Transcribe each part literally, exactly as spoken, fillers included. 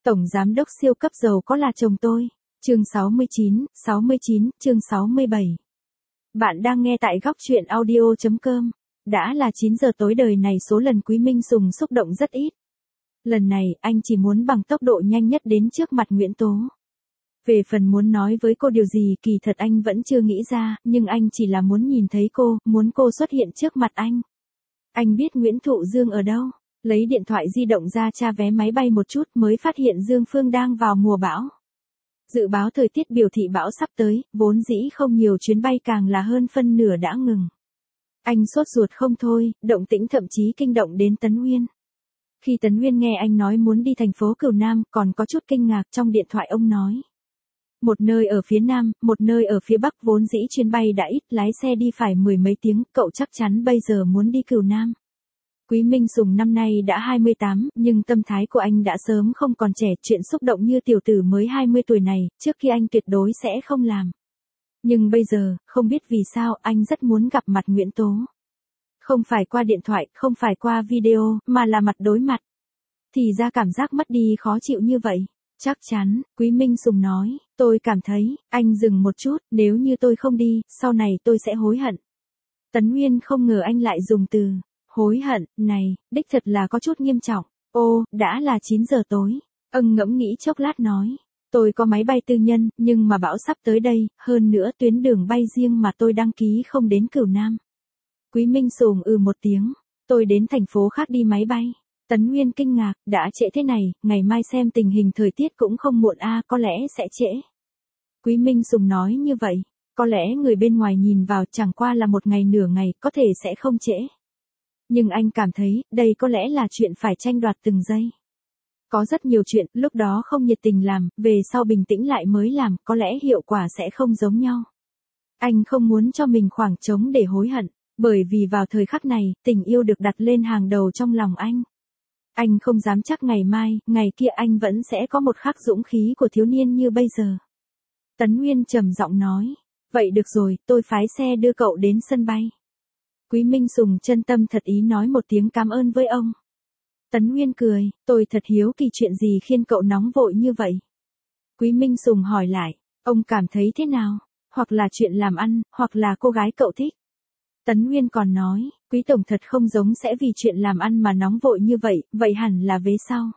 Tổng giám đốc siêu cấp giàu có là chồng tôi. Chương sáu mươi chín, sáu mươi chín, chương sáu mươi bảy. Bạn đang nghe tại góc truyện audio chấm com. Đã là chín giờ tối, đời này số lần Quý Minh Sùng xúc động rất ít. Lần này, anh chỉ muốn bằng tốc độ nhanh nhất đến trước mặt Nguyễn Tố. Về phần muốn nói với cô điều gì kỳ thật anh vẫn chưa nghĩ ra, nhưng anh chỉ là muốn nhìn thấy cô, muốn cô xuất hiện trước mặt anh. Anh biết Nguyễn Thụ Dương ở đâu, lấy điện thoại di động ra tra vé máy bay một chút mới phát hiện Dương Phương đang vào mùa bão. Dự báo thời tiết biểu thị bão sắp tới, vốn dĩ không nhiều chuyến bay càng là hơn phân nửa đã ngừng. Anh sốt ruột không thôi, động tĩnh thậm chí kinh động đến Tấn Uyên. Khi Tấn Uyên nghe anh nói muốn đi thành phố Cửu Nam, còn có chút kinh ngạc. Trong điện thoại ông nói. Một nơi ở phía Nam, một nơi ở phía Bắc, vốn dĩ chuyến bay đã ít, lái xe đi phải mười mấy tiếng, cậu chắc chắn bây giờ muốn đi Cửu Nam. Quý Minh Sùng năm nay đã hai mươi tám, nhưng tâm thái của anh đã sớm không còn trẻ, chuyện xúc động như tiểu tử mới hai mươi tuổi này, trước khi anh tuyệt đối sẽ không làm. Nhưng bây giờ, không biết vì sao, anh rất muốn gặp mặt Nguyễn Tố. Không phải qua điện thoại, không phải qua video, mà là mặt đối mặt. Thì ra cảm giác mất đi khó chịu như vậy. Chắc chắn, Quý Minh Sùng nói, tôi cảm thấy, anh dừng một chút, nếu như tôi không đi, sau này tôi sẽ hối hận. Tấn Uyên không ngờ anh lại dùng từ hối hận, này, đích thật là có chút nghiêm trọng. Ô, đã là chín giờ tối. Ân ngẫm nghĩ chốc lát nói. Tôi có máy bay tư nhân, nhưng mà bão sắp tới đây, hơn nữa tuyến đường bay riêng mà tôi đăng ký không đến Cửu Nam. Quý Minh Sùng ừ một tiếng. Tôi đến thành phố khác đi máy bay. Tấn Uyên kinh ngạc, đã trễ thế này, ngày mai xem tình hình thời tiết cũng không muộn a, có lẽ sẽ trễ. Quý Minh Sùng nói như vậy, có lẽ người bên ngoài nhìn vào chẳng qua là một ngày nửa ngày, có thể sẽ không trễ. Nhưng anh cảm thấy, đây có lẽ là chuyện phải tranh đoạt từng giây. Có rất nhiều chuyện, lúc đó không nhiệt tình làm, về sau bình tĩnh lại mới làm, có lẽ hiệu quả sẽ không giống nhau. Anh không muốn cho mình khoảng trống để hối hận, bởi vì vào thời khắc này, tình yêu được đặt lên hàng đầu trong lòng anh. Anh không dám chắc ngày mai, ngày kia anh vẫn sẽ có một khắc dũng khí của thiếu niên như bây giờ. Tấn Uyên trầm giọng nói, vậy được rồi, tôi phái xe đưa cậu đến sân bay. Quý Minh Sùng chân tâm thật ý nói một tiếng cảm ơn với ông. Tấn Uyên cười, tôi thật hiếu kỳ chuyện gì khiến cậu nóng vội như vậy. Quý Minh Sùng hỏi lại, ông cảm thấy thế nào, hoặc là chuyện làm ăn, hoặc là cô gái cậu thích. Tấn Uyên còn nói, Quý Tổng thật không giống sẽ vì chuyện làm ăn mà nóng vội như vậy, vậy hẳn là về sau.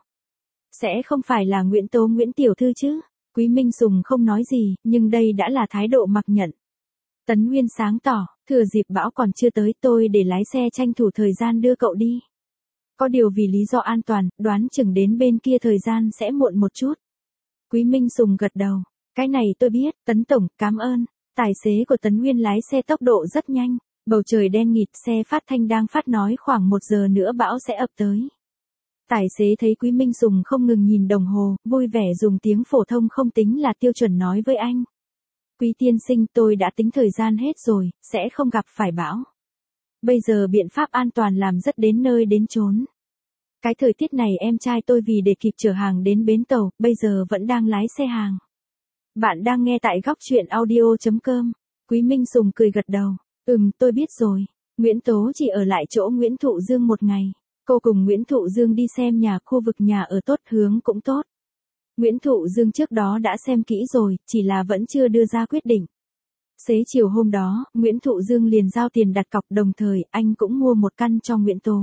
Sẽ không phải là Nguyễn Tố Nguyễn Tiểu Thư chứ. Quý Minh Sùng không nói gì, nhưng đây đã là thái độ mặc nhận. Tấn Uyên sáng tỏ, thừa dịp bão còn chưa tới tôi để lái xe tranh thủ thời gian đưa cậu đi. Có điều vì lý do an toàn, đoán chừng đến bên kia thời gian sẽ muộn một chút. Quý Minh Sùng gật đầu, cái này tôi biết, Tấn Tổng, cảm ơn. Tài xế của Tấn Uyên lái xe tốc độ rất nhanh, bầu trời đen nghịt, xe phát thanh đang phát nói khoảng một giờ nữa bão sẽ ập tới. Tài xế thấy Quý Minh Sùng không ngừng nhìn đồng hồ, vui vẻ dùng tiếng phổ thông không tính là tiêu chuẩn nói với anh. Quý tiên sinh, tôi đã tính thời gian hết rồi, sẽ không gặp phải bão. Bây giờ biện pháp an toàn làm rất đến nơi đến chốn. Cái thời tiết này em trai tôi vì để kịp chở hàng đến bến tàu, bây giờ vẫn đang lái xe hàng. Bạn đang nghe tại góc truyện audio chấm com. Quý Minh Sùng cười gật đầu. Ừm, tôi biết rồi. Nguyễn Tố chỉ ở lại chỗ Nguyễn Thụ Dương một ngày. Cô cùng Nguyễn Thụ Dương đi xem nhà, khu vực nhà ở tốt, hướng cũng tốt. Nguyễn Thụ Dương trước đó đã xem kỹ rồi, chỉ là vẫn chưa đưa ra quyết định. Xế chiều hôm đó, Nguyễn Thụ Dương liền giao tiền đặt cọc, đồng thời anh cũng mua một căn cho Nguyễn Tố.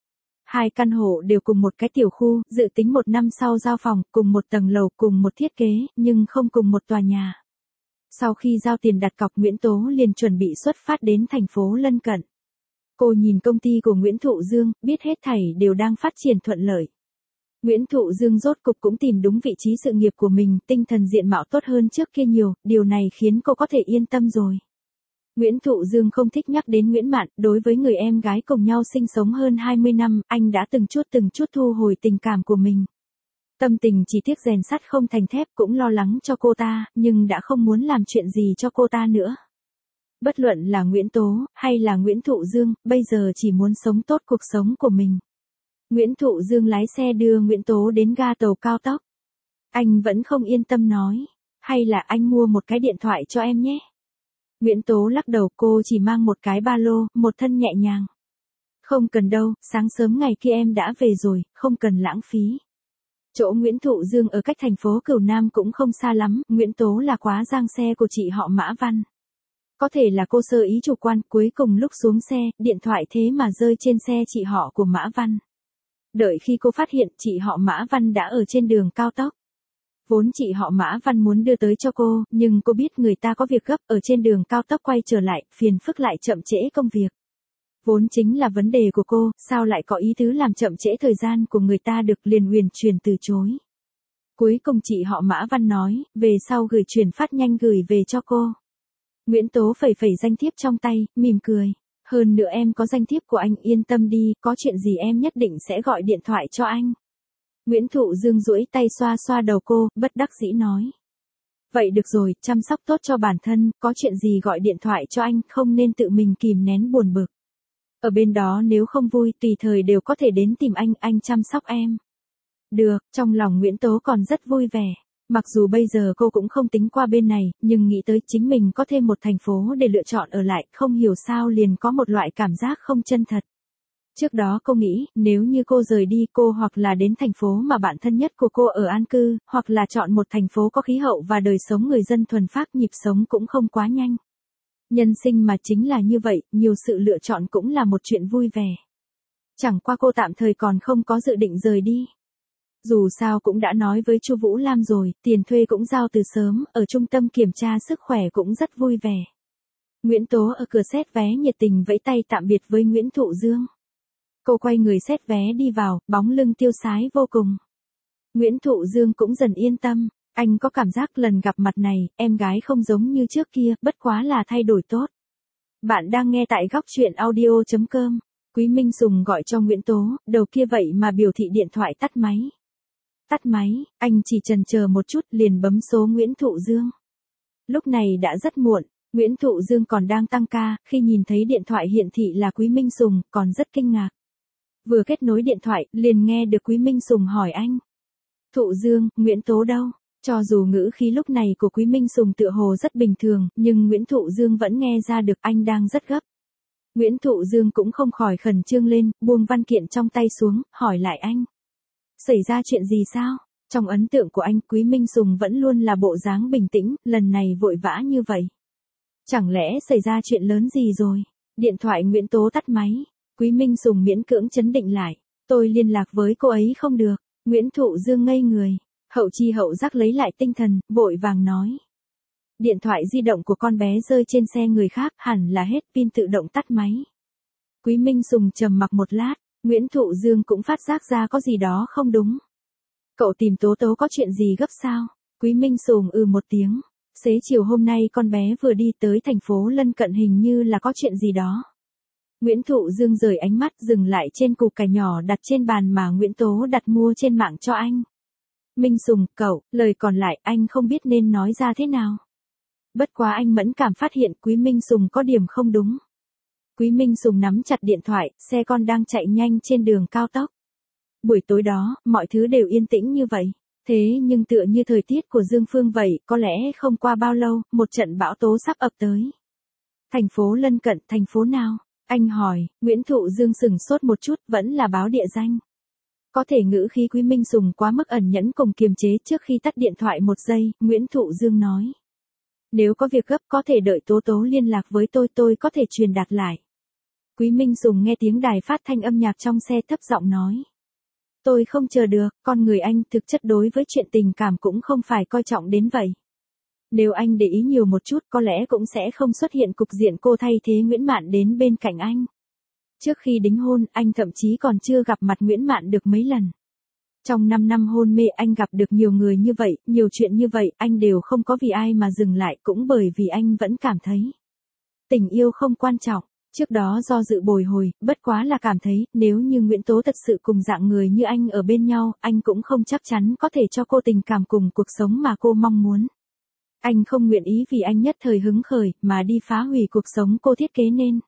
Hai căn hộ đều cùng một cái tiểu khu, dự tính một năm sau giao phòng, cùng một tầng lầu, cùng một thiết kế, nhưng không cùng một tòa nhà. Sau khi giao tiền đặt cọc, Nguyễn Tố liền chuẩn bị xuất phát đến thành phố lân cận. Cô nhìn công ty của Nguyễn Thụ Dương, biết hết thảy đều đang phát triển thuận lợi. Nguyễn Thụ Dương rốt cục cũng tìm đúng vị trí sự nghiệp của mình, tinh thần diện mạo tốt hơn trước kia nhiều, điều này khiến cô có thể yên tâm rồi. Nguyễn Thụ Dương không thích nhắc đến Nguyễn Mạn, đối với người em gái cùng nhau sinh sống hơn hai mươi năm, anh đã từng chút từng chút thu hồi tình cảm của mình. Tâm tình chỉ tiếc rèn sắt không thành thép, cũng lo lắng cho cô ta, nhưng đã không muốn làm chuyện gì cho cô ta nữa. Bất luận là Nguyễn Tố, hay là Nguyễn Thụ Dương, bây giờ chỉ muốn sống tốt cuộc sống của mình. Nguyễn Thụ Dương lái xe đưa Nguyễn Tố đến ga tàu cao tốc. Anh vẫn không yên tâm nói, hay là anh mua một cái điện thoại cho em nhé. Nguyễn Tố lắc đầu, cô chỉ mang một cái ba lô, một thân nhẹ nhàng. Không cần đâu, sáng sớm ngày kia em đã về rồi, không cần lãng phí. Chỗ Nguyễn Thụ Dương ở cách thành phố Cửu Nam cũng không xa lắm, Nguyễn Tố là quá giang xe của chị họ Mã Văn. Có thể là cô sơ ý chủ quan, cuối cùng lúc xuống xe, điện thoại thế mà rơi trên xe chị họ của Mã Văn. Đợi khi cô phát hiện, chị họ Mã Văn đã ở trên đường cao tốc. Vốn chị họ Mã Văn muốn đưa tới cho cô, nhưng cô biết người ta có việc gấp ở trên đường cao tốc quay trở lại, phiền phức lại chậm trễ công việc. Vốn chính là vấn đề của cô, sao lại có ý tứ làm chậm trễ thời gian của người ta được, liền huyền truyền từ chối. Cuối cùng chị họ Mã Văn nói, về sau gửi chuyển phát nhanh gửi về cho cô. Nguyễn Tố phẩy phẩy danh thiếp trong tay, mỉm cười. Hơn nữa em có danh thiếp của anh, yên tâm đi, có chuyện gì em nhất định sẽ gọi điện thoại cho anh. Nguyễn Thụ Dương duỗi tay xoa xoa đầu cô, bất đắc dĩ nói. Vậy được rồi, chăm sóc tốt cho bản thân, có chuyện gì gọi điện thoại cho anh, không nên tự mình kìm nén buồn bực. Ở bên đó nếu không vui, tùy thời đều có thể đến tìm anh, anh chăm sóc em. Được, trong lòng Nguyễn Tố còn rất vui vẻ. Mặc dù bây giờ cô cũng không tính qua bên này, nhưng nghĩ tới chính mình có thêm một thành phố để lựa chọn ở lại, không hiểu sao liền có một loại cảm giác không chân thật. Trước đó cô nghĩ, nếu như cô rời đi cô hoặc là đến thành phố mà bạn thân nhất của cô ở an cư, hoặc là chọn một thành phố có khí hậu và đời sống người dân thuần phác, nhịp sống cũng không quá nhanh. Nhân sinh mà chính là như vậy, nhiều sự lựa chọn cũng là một chuyện vui vẻ. Chẳng qua cô tạm thời còn không có dự định rời đi. Dù sao cũng đã nói với Chu Vũ Lam rồi, tiền thuê cũng giao từ sớm, ở trung tâm kiểm tra sức khỏe cũng rất vui vẻ. Nguyễn Tố ở cửa xét vé nhiệt tình vẫy tay tạm biệt với Nguyễn Thụ Dương. Cô quay người xét vé đi vào, bóng lưng tiêu sái vô cùng. Nguyễn Thụ Dương cũng dần yên tâm, anh có cảm giác lần gặp mặt này, em gái không giống như trước kia, bất quá là thay đổi tốt. Bạn đang nghe tại góc truyện audio chấm com. Quý Minh Sùng gọi cho Nguyễn Tố, đầu kia vậy mà biểu thị điện thoại tắt máy. Tắt máy, anh chỉ chần chờ một chút liền bấm số Nguyễn Thụ Dương. Lúc này đã rất muộn, Nguyễn Thụ Dương còn đang tăng ca, khi nhìn thấy điện thoại hiển thị là Quý Minh Sùng, còn rất kinh ngạc. Vừa kết nối điện thoại, liền nghe được Quý Minh Sùng hỏi anh. Thụ Dương, Nguyễn Tố đâu? Cho dù ngữ khí lúc này của Quý Minh Sùng tựa hồ rất bình thường, nhưng Nguyễn Thụ Dương vẫn nghe ra được anh đang rất gấp. Nguyễn Thụ Dương cũng không khỏi khẩn trương lên, buông văn kiện trong tay xuống, hỏi lại anh. Xảy ra chuyện gì sao? Trong ấn tượng của anh, Quý Minh Sùng vẫn luôn là bộ dáng bình tĩnh, lần này vội vã như vậy. Chẳng lẽ xảy ra chuyện lớn gì rồi? Điện thoại Nguyễn Tố tắt máy. Quý Minh Sùng miễn cưỡng chấn định lại. Tôi liên lạc với cô ấy không được. Nguyễn Thụ Dương ngây người. Hậu chi hậu giác lấy lại tinh thần, vội vàng nói. Điện thoại di động của con bé rơi trên xe người khác, hẳn là hết pin tự động tắt máy. Quý Minh Sùng trầm mặc một lát, Nguyễn Thụ Dương cũng phát giác ra có gì đó không đúng. Cậu tìm Tố Tố có chuyện gì gấp sao? Quý Minh Sùng ừ một tiếng. Xế chiều hôm nay con bé vừa đi tới thành phố lân cận, hình như là có chuyện gì đó. Nguyễn Thụ Dương rời ánh mắt dừng lại trên củ cải nhỏ đặt trên bàn mà Nguyễn Tố đặt mua trên mạng cho anh. Minh Sùng, cậu, lời còn lại anh không biết nên nói ra thế nào. Bất quá anh mẫn cảm phát hiện Quý Minh Sùng có điểm không đúng. Quý Minh Sùng nắm chặt điện thoại, xe con đang chạy nhanh trên đường cao tốc. Buổi tối đó, mọi thứ đều yên tĩnh như vậy. Thế nhưng tựa như thời tiết của Dương Phương vậy, có lẽ không qua bao lâu, một trận bão tố sắp ập tới. Thành phố lân cận, thành phố nào? Anh hỏi, Nguyễn Thụ Dương sừng sốt một chút, vẫn là báo địa danh. Có thể ngữ khí Quý Minh Sùng quá mức ẩn nhẫn cùng kiềm chế, trước khi tắt điện thoại một giây, Nguyễn Thụ Dương nói. Nếu có việc gấp có thể đợi Tố Tố liên lạc với tôi, tôi có thể truyền đạt lại. Quý Minh Sùng nghe tiếng đài phát thanh âm nhạc trong xe thấp giọng nói. Tôi không chờ được, con người anh thực chất đối với chuyện tình cảm cũng không phải coi trọng đến vậy. Nếu anh để ý nhiều một chút có lẽ cũng sẽ không xuất hiện cục diện cô thay thế Nguyễn Mạn đến bên cạnh anh. Trước khi đính hôn, anh thậm chí còn chưa gặp mặt Nguyễn Mạn được mấy lần. Trong năm năm hôn mê anh gặp được nhiều người như vậy, nhiều chuyện như vậy, anh đều không có vì ai mà dừng lại, cũng bởi vì anh vẫn cảm thấy tình yêu không quan trọng. Trước đó do dự bồi hồi, bất quá là cảm thấy, nếu như Nguyễn Tố thật sự cùng dạng người như anh ở bên nhau, anh cũng không chắc chắn có thể cho cô tình cảm cùng cuộc sống mà cô mong muốn. Anh không nguyện ý vì anh nhất thời hứng khởi, mà đi phá hủy cuộc sống cô thiết kế nên.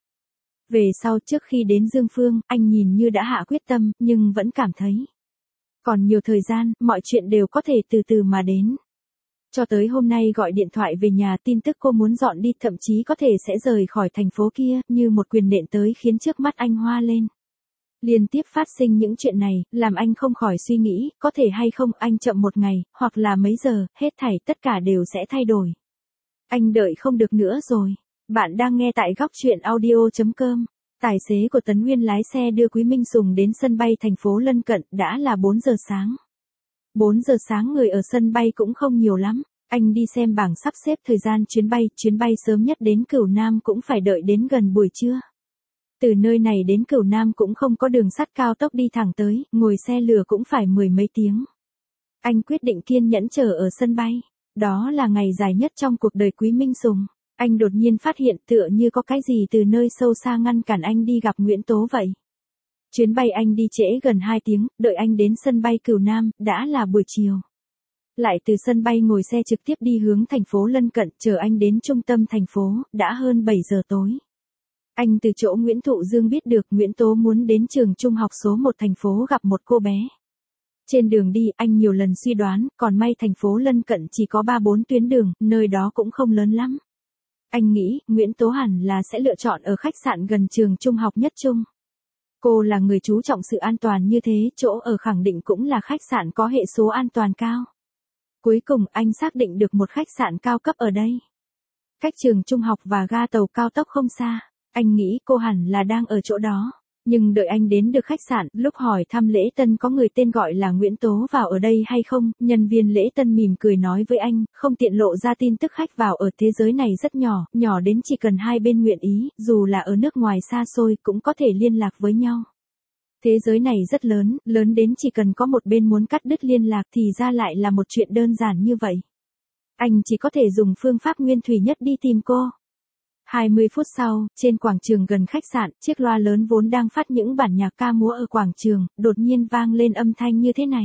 Về sau trước khi đến Dương Phương, anh nhìn như đã hạ quyết tâm, nhưng vẫn cảm thấy. Còn nhiều thời gian, mọi chuyện đều có thể từ từ mà đến. Cho tới hôm nay gọi điện thoại về nhà tin tức cô muốn dọn đi, thậm chí có thể sẽ rời khỏi thành phố kia, như một quyền nện tới khiến trước mắt anh hoa lên. Liên tiếp phát sinh những chuyện này, làm anh không khỏi suy nghĩ, có thể hay không anh chậm một ngày, hoặc là mấy giờ, hết thảy tất cả đều sẽ thay đổi. Anh đợi không được nữa rồi. Bạn đang nghe tại góc chuyện audio chấm com. Tài xế của Tấn Nguyên lái xe đưa Quý Minh Sùng đến sân bay thành phố lân cận, đã là bốn giờ sáng. bốn giờ sáng người ở sân bay cũng không nhiều lắm. Anh đi xem bảng sắp xếp thời gian chuyến bay, chuyến bay sớm nhất đến Cửu Nam cũng phải đợi đến gần buổi trưa. Từ nơi này đến Cửu Nam cũng không có đường sắt cao tốc đi thẳng tới, ngồi xe lửa cũng phải mười mấy tiếng. Anh quyết định kiên nhẫn chờ ở sân bay. Đó là ngày dài nhất trong cuộc đời Quý Minh Sùng. Anh đột nhiên phát hiện tựa như có cái gì từ nơi sâu xa ngăn cản anh đi gặp Nguyễn Tố vậy. Chuyến bay anh đi trễ gần hai tiếng, đợi anh đến sân bay Cửu Nam, đã là buổi chiều. Lại từ sân bay ngồi xe trực tiếp đi hướng thành phố lân cận, chờ anh đến trung tâm thành phố, đã hơn bảy giờ tối. Anh từ chỗ Nguyễn Thụ Dương biết được Nguyễn Tố muốn đến trường trung học số một thành phố gặp một cô bé. Trên đường đi, anh nhiều lần suy đoán, còn may thành phố lân cận chỉ có ba bốn tuyến đường, nơi đó cũng không lớn lắm. Anh nghĩ, Nguyễn Tố hẳn là sẽ lựa chọn ở khách sạn gần trường trung học nhất trung. Cô là người chú trọng sự an toàn như thế, chỗ ở khẳng định cũng là khách sạn có hệ số an toàn cao. Cuối cùng, anh xác định được một khách sạn cao cấp ở đây. Cách trường trung học và ga tàu cao tốc không xa. Anh nghĩ cô hẳn là đang ở chỗ đó. Nhưng đợi anh đến được khách sạn, lúc hỏi thăm lễ tân có người tên gọi là Nguyễn Tố vào ở đây hay không, nhân viên lễ tân mỉm cười nói với anh, không tiện lộ ra tin tức khách vào ở thế giới này rất nhỏ, nhỏ đến chỉ cần hai bên nguyện ý, dù là ở nước ngoài xa xôi cũng có thể liên lạc với nhau. Thế giới này rất lớn, lớn đến chỉ cần có một bên muốn cắt đứt liên lạc thì ra lại là một chuyện đơn giản như vậy. Anh chỉ có thể dùng phương pháp nguyên thủy nhất đi tìm cô. hai mươi phút sau, trên quảng trường gần khách sạn, chiếc loa lớn vốn đang phát những bản nhạc ca múa ở quảng trường, đột nhiên vang lên âm thanh như thế này.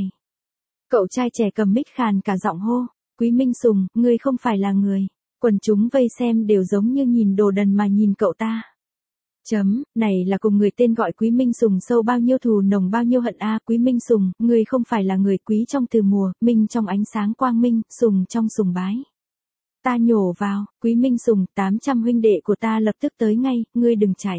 Cậu trai trẻ cầm mic khàn cả giọng hô, Quý Minh Sùng, ngươi không phải là người. Quần chúng vây xem đều giống như nhìn đồ đần mà nhìn cậu ta. Chấm, này là cùng người tên gọi Quý Minh Sùng sâu bao nhiêu thù nồng bao nhiêu hận a à, Quý Minh Sùng, ngươi không phải là người quý trong từ mùa, minh trong ánh sáng quang minh, sùng trong sùng bái. Ta nhổ vào, Quý Minh Sùng, tám trăm huynh đệ của ta lập tức tới ngay, ngươi đừng chạy.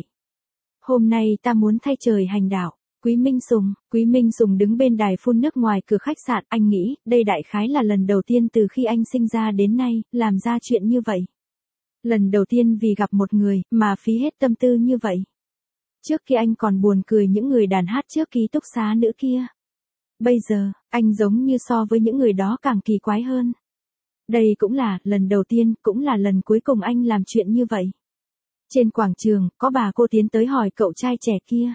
Hôm nay ta muốn thay trời hành đạo. Quý Minh Sùng, Quý Minh Sùng đứng bên đài phun nước ngoài cửa khách sạn, anh nghĩ, đây đại khái là lần đầu tiên từ khi anh sinh ra đến nay, làm ra chuyện như vậy. Lần đầu tiên vì gặp một người, mà phí hết tâm tư như vậy. Trước kia anh còn buồn cười những người đàn hát trước ký túc xá nữ kia. Bây giờ, anh giống như so với những người đó càng kỳ quái hơn. Đây cũng là, lần đầu tiên, cũng là lần cuối cùng anh làm chuyện như vậy. Trên quảng trường, có bà cô tiến tới hỏi cậu trai trẻ kia.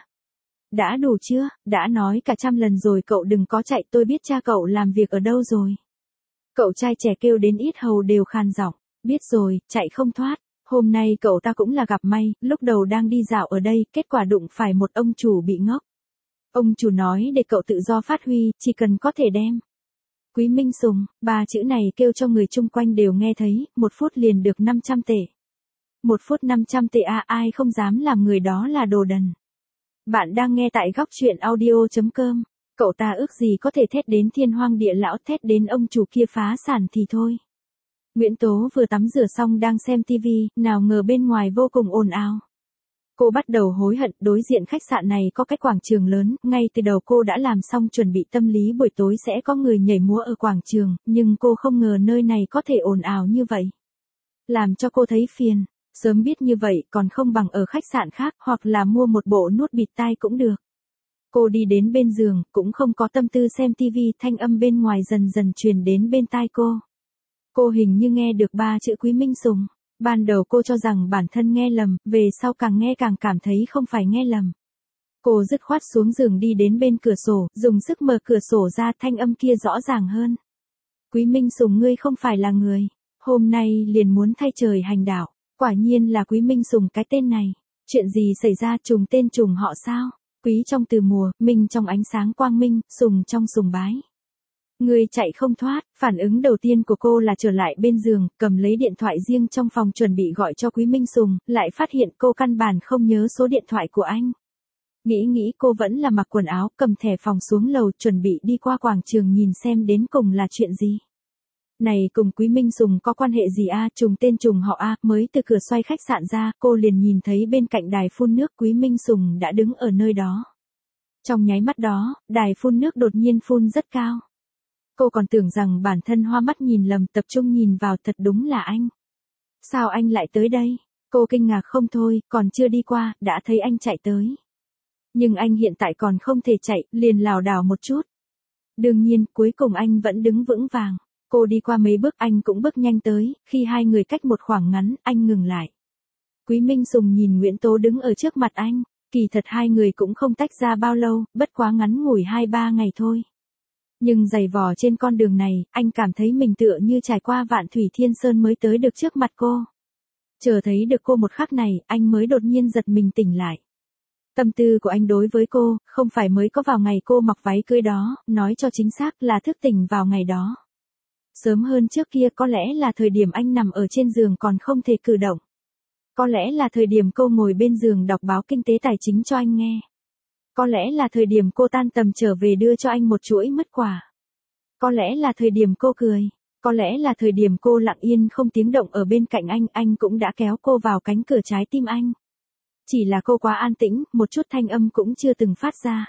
Đã đủ chưa, đã nói cả trăm lần rồi cậu đừng có chạy, tôi biết cha cậu làm việc ở đâu rồi. Cậu trai trẻ kêu đến ít hầu đều khàn giọng, biết rồi, chạy không thoát. Hôm nay cậu ta cũng là gặp may, lúc đầu đang đi dạo ở đây, kết quả đụng phải một ông chủ bị ngốc. Ông chủ nói để cậu tự do phát huy, chỉ cần có thể đem. Quý Minh Sùng, ba chữ này kêu cho người chung quanh đều nghe thấy, một phút liền được năm trăm tệ. Một phút năm trăm tệ à, ai không dám làm người đó là đồ đần. Bạn đang nghe tại góc chuyện audio chấm com. Cậu ta ước gì có thể thét đến thiên hoang địa lão, thét đến ông chủ kia phá sản thì thôi. Nguyễn Tố vừa tắm rửa xong đang xem tivi, nào ngờ bên ngoài vô cùng ồn ào. Cô bắt đầu hối hận, đối diện khách sạn này có cái quảng trường lớn, ngay từ đầu cô đã làm xong chuẩn bị tâm lý buổi tối sẽ có người nhảy múa ở quảng trường, nhưng cô không ngờ nơi này có thể ồn ào như vậy. Làm cho cô thấy phiền, sớm biết như vậy còn không bằng ở khách sạn khác, hoặc là mua một bộ nút bịt tai cũng được. Cô đi đến bên giường, cũng không có tâm tư xem tivi, thanh âm bên ngoài dần dần truyền đến bên tai cô. Cô hình như nghe được ba chữ Quý Minh Sùng. Ban đầu cô cho rằng bản thân nghe lầm, về sau càng nghe càng cảm thấy không phải nghe lầm. Cô dứt khoát xuống giường đi đến bên cửa sổ, dùng sức mở cửa sổ ra, thanh âm kia rõ ràng hơn. Quý Minh Sùng, ngươi không phải là người. Hôm nay liền muốn thay trời hành đạo. Quả nhiên là Quý Minh Sùng cái tên này. Chuyện gì xảy ra, trùng tên trùng họ sao? Quý trong từ mùa, minh trong ánh sáng quang minh, sùng trong sùng bái. Người chạy không thoát, phản ứng đầu tiên của cô là trở lại bên giường, cầm lấy điện thoại riêng trong phòng chuẩn bị gọi cho Quý Minh Sùng, lại phát hiện cô căn bản không nhớ số điện thoại của anh. Nghĩ nghĩ cô vẫn là mặc quần áo, cầm thẻ phòng xuống lầu chuẩn bị đi qua quảng trường nhìn xem đến cùng là chuyện gì. Này cùng Quý Minh Sùng có quan hệ gì a, trùng tên trùng họ a, mới từ cửa xoay khách sạn ra, cô liền nhìn thấy bên cạnh đài phun nước Quý Minh Sùng đã đứng ở nơi đó. Trong nháy mắt đó, đài phun nước đột nhiên phun rất cao. Cô còn tưởng rằng bản thân hoa mắt nhìn lầm, tập trung nhìn vào, thật đúng là anh. Sao anh lại tới đây? Cô kinh ngạc không thôi, còn chưa đi qua, đã thấy anh chạy tới. Nhưng anh hiện tại còn không thể chạy, liền lảo đảo một chút. Đương nhiên, cuối cùng anh vẫn đứng vững vàng. Cô đi qua mấy bước, anh cũng bước nhanh tới, khi hai người cách một khoảng ngắn, anh ngừng lại. Quý Minh Sùng nhìn Nguyễn Tố đứng ở trước mặt anh, kỳ thật hai người cũng không tách ra bao lâu, bất quá ngắn ngủi hai ba ngày thôi. Nhưng giày vò trên con đường này, anh cảm thấy mình tựa như trải qua vạn thủy thiên sơn mới tới được trước mặt cô. Chờ thấy được cô một khắc này, anh mới đột nhiên giật mình tỉnh lại. Tâm tư của anh đối với cô, không phải mới có vào ngày cô mặc váy cưới đó, nói cho chính xác là thức tỉnh vào ngày đó. Sớm hơn trước kia có lẽ là thời điểm anh nằm ở trên giường còn không thể cử động. Có lẽ là thời điểm cô ngồi bên giường đọc báo kinh tế tài chính cho anh nghe. Có lẽ là thời điểm cô tan tầm trở về đưa cho anh một chuỗi mứt quả. Có lẽ là thời điểm cô cười. Có lẽ là thời điểm cô lặng yên không tiếng động ở bên cạnh anh, anh cũng đã kéo cô vào cánh cửa trái tim anh. Chỉ là cô quá an tĩnh, một chút thanh âm cũng chưa từng phát ra.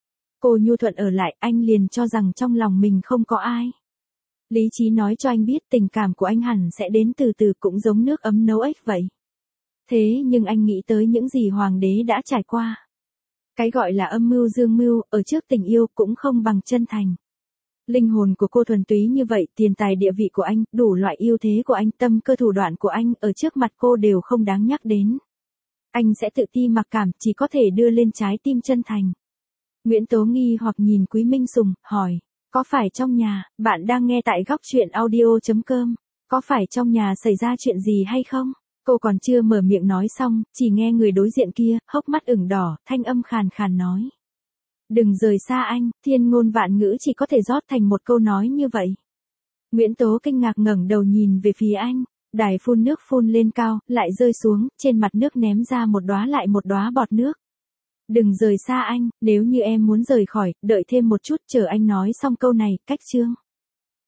Cô nhu thuận ở lại, anh liền cho rằng trong lòng mình không có ai. Lý trí nói cho anh biết tình cảm của anh hẳn sẽ đến từ từ, cũng giống nước ấm nấu ếch vậy. Thế nhưng anh nghĩ tới những gì hoàng đế đã trải qua. Cái gọi là âm mưu dương mưu, ở trước tình yêu cũng không bằng chân thành. Linh hồn của cô thuần túy như vậy, tiền tài địa vị của anh, đủ loại ưu thế của anh, tâm cơ thủ đoạn của anh, ở trước mặt cô đều không đáng nhắc đến. Anh sẽ tự ti mặc cảm, chỉ có thể đưa lên trái tim chân thành. Nguyễn Tố nghi hoặc nhìn Quý Minh Sùng, hỏi, có phải trong nhà, bạn đang nghe tại góc truyện audio chấm com, có phải trong nhà xảy ra chuyện gì hay không? Cô còn chưa mở miệng nói xong, chỉ nghe người đối diện kia, hốc mắt ửng đỏ, thanh âm khàn khàn nói. Đừng rời xa anh, thiên ngôn vạn ngữ chỉ có thể rót thành một câu nói như vậy. Nguyễn Tố kinh ngạc ngẩng đầu nhìn về phía anh, đài phun nước phun lên cao, lại rơi xuống, trên mặt nước ném ra một đóa lại một đóa bọt nước. Đừng rời xa anh, nếu như em muốn rời khỏi, đợi thêm một chút, chờ anh nói xong câu này, cách chương.